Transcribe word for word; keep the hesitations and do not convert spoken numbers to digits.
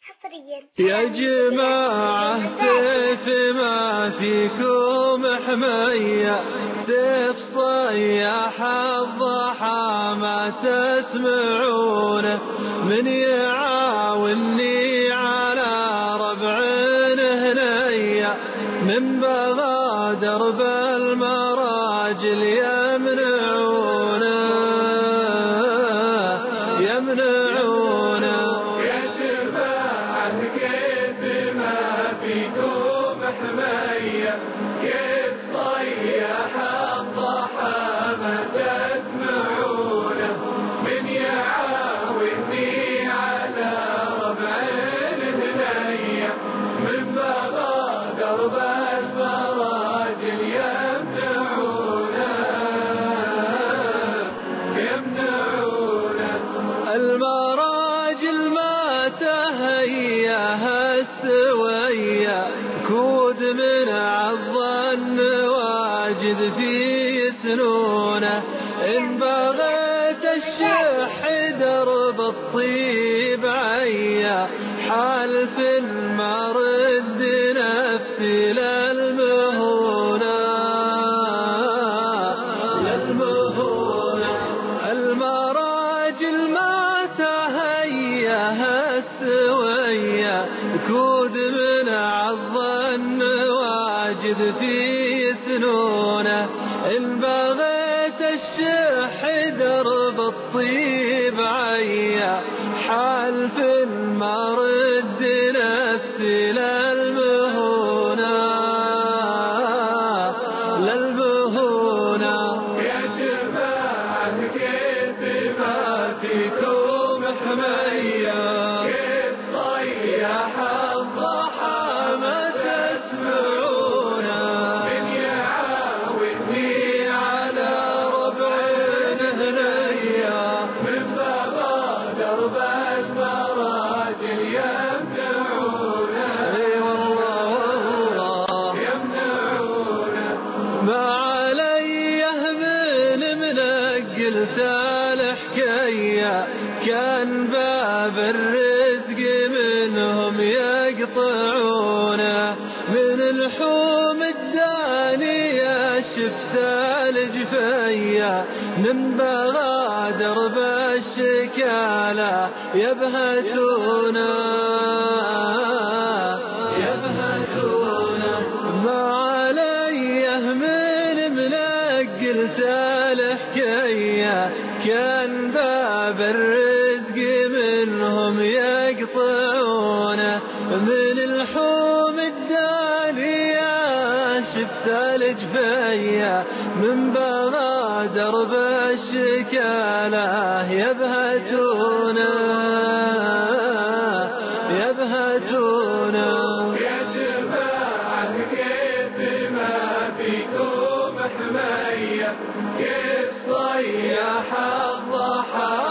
يا جماعة سيف ما فيكم حمية، سيف صياح الضحى ما تسمعونه، من يعاوني على ربع هنية، من بغى درب المراجل يمنعونه يمنعونه. يا جماعة كيف ما فيكم حمية، كيف صياح الضحى ما تسمعونه، من يعاوني على ربع هنية، من بغى درب المراجل يمنعونه يمنعونه. المراجل ما تهياها السوية، كود من عض النواجذ في سنونه، إن بغيت الشح درب الطيب عيا، حالف ما رد نفسي للمهونة للمهونة. المراجل ما تهياها السوية، كود من عض النواجذ في سنونه، إن بغيت الشح درب الطيب عيا، حالف ما رد نفسي للمهونة للمهونة. يا جماعة كيف ما فيكم حمية، كيف صياح الضحى ما تسمعونه، من يعاوني على ربع هنية، من بغى درب المراجل يمنعونه يمنعونه. ما عليه من منقل الحكاية، كان باب الرزق منهم يقطعونه، من الحوم الدانية شفت الجفية، من بغى درب الشكالة يبهتونه يبهتونه. ما عليه من منقل الحكاية، كان باب الرزق منهم يقطعونه، من الحوم الدانية شفت الجفية، من بغى درب الشكالة يبهتونه يبهتونه. يا جماعة كيف ما فيكم حمية، كيف صياح الضحى